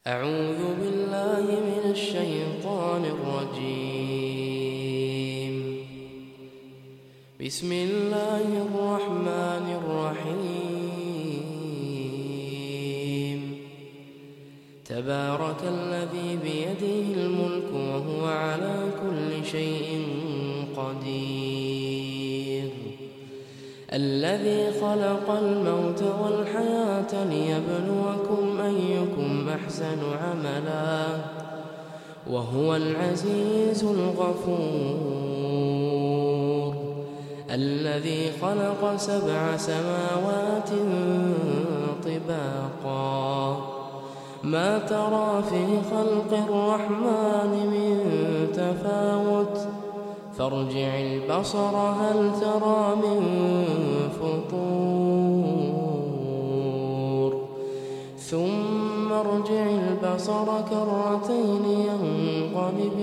أعوذ بالله من الشيطان الرجيم. بسم الله الرحمن الرحيم. تبارك الذي بيده الملك وهو على كل شيء قدير. الذي خلق الموت والحياة ليبلوكم أيكم أحسن عملا وهو العزيز الغفور. الذي خلق 7 سماوات طباقا ما ترى في خلق الرحمن من تفاوت فارجع البصر هل ترى من فطور ثم ارجع البصر كرتين ينقلب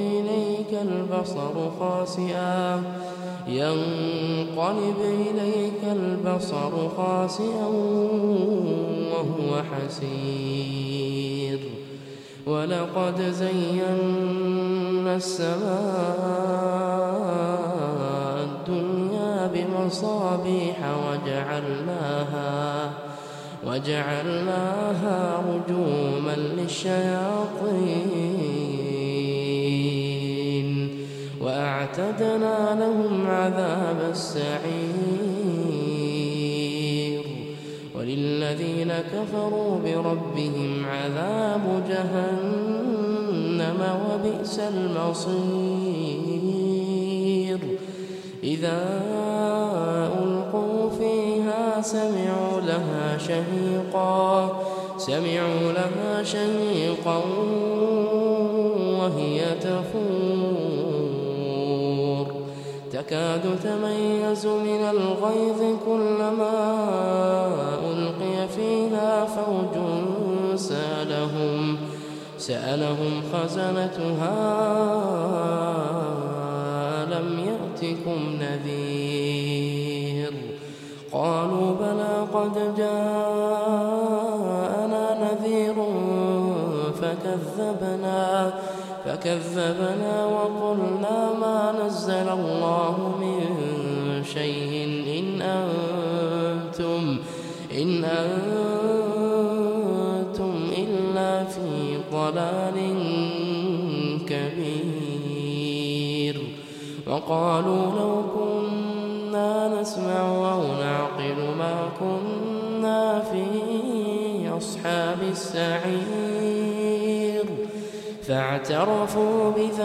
إليك البصر خاسئا وهو حسير. ولقد زينا السماء الدنيا بمصابيح وجعلناها رجوما للشياطين وأعتدنا لهم عذاب السعير. وللذين كفروا بربهم عذاب جهنم وبئس المصير. إذا ألقوا فيها سمعوا لها شهيقا وهي تفور تكاد تميز من الغيظ كلما ألقي فيها فوج سألهم خزنتها ألم يأتكم نذير؟ قالوا بلى قد جاءنا نذير فكذبنا وقلنا ما نزل الله من شيء إن أنتم إلا في ضلال كبير. وقالوا لو كنا نسمع أو نعقل ما كنا في أصحاب السعير. فاعترفوا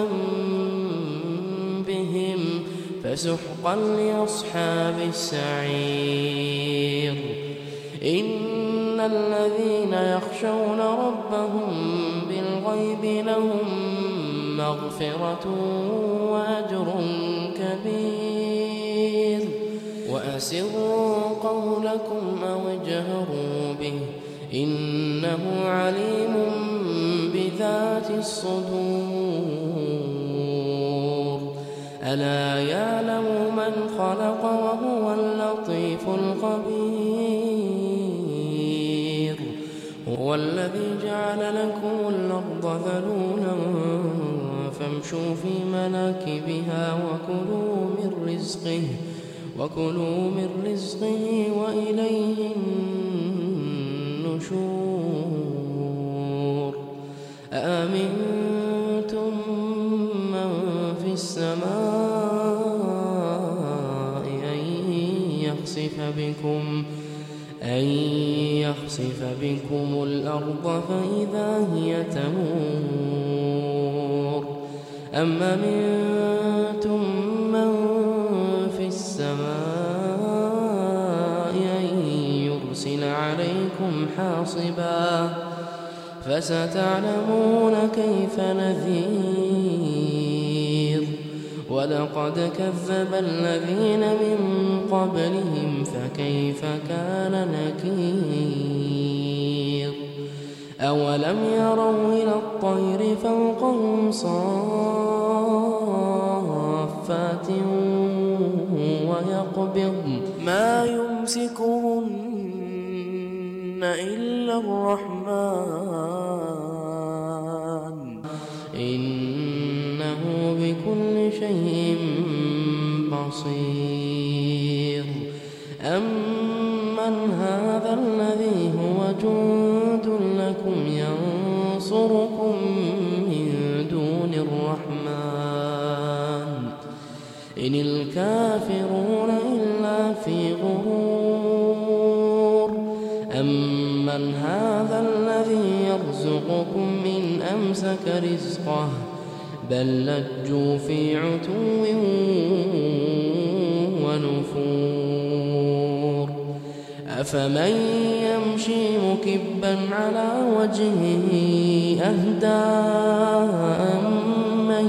بذنبهم فسحقا لأصحاب السعير. إن الذين يخشون ربهم بالغيب لهم مغفرة وأجر كبير. وأسروا قولكم أو اجهروا به إنه عليم بذات الصدور. ألا يعلم من خلق وهو اللطيف الخبير. هو الذي جعل لكم الأرض ذلولا فامشوا في مناكبها وكلوا من رزقه وإليه النشور. أأمنتم من في السماء أن يخسف بكم الأرض فإذا هي تمور أم أمنتم من في السماء أن يرسل عليكم حاصبا فستعلمون كيف نذير. ولقد كذب الذين من قبلهم فكيف كان نكير. أولم يروا إلى الطير فوقهم صافات ويقبضن ما يمسكهن إلا الرحمن لكم ينصركم من دون الرحمن إن الكافرون إلا في غرور أمن هذا الذي يرزقكم إن أمسك رزقه بل لجوا في عتو ونفور أفمن يمشي مكبا على وجهه أهدى أمن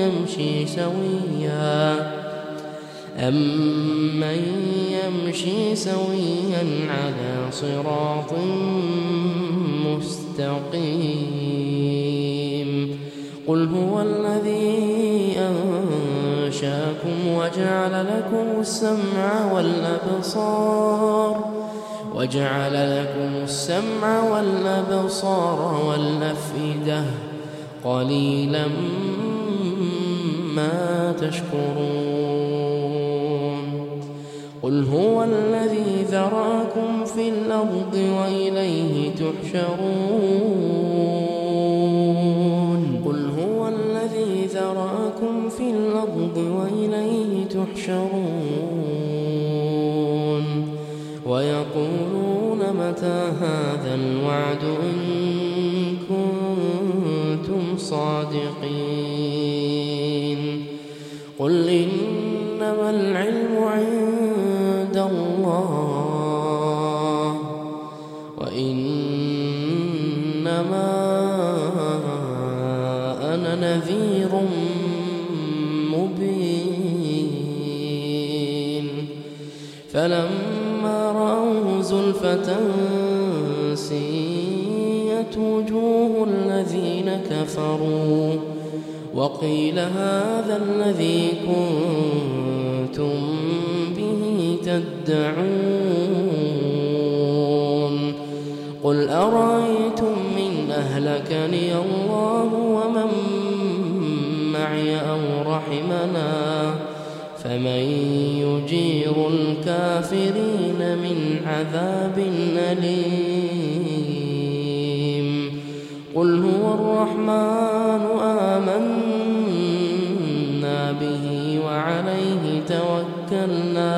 يمشي سويا على صراط مستقيم قل هو الذي أنشاكم وجعل لكم السمع والأبصار والأفئدة قليلا ما تشكرون قل هو الذي ذراكم في الأرض وإليه تحشرون ويقولون متى هذا الوعد إن كنتم صادقين قل إنما العلم عند الله وإنما أنا نذير مبين فلما رأوه زلفة سيئت وجوه الذين كفروا وقيل هذا الذي كنتم به تدعون قل أرأيتم إن أهلكني الله ومن معي أو رحمنا فمن يجير الكافرين من عذاب أليم قل هو الرحمن آمنا به وعليه توكلنا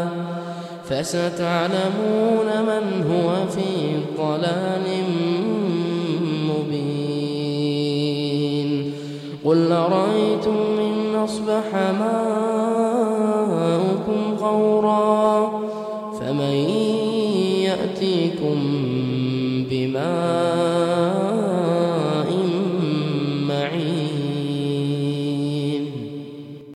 فستعلمون من هو في ضلال مبين قل أرأيتم إن أصبح ماؤكم غورا فمن يأتيكم بماء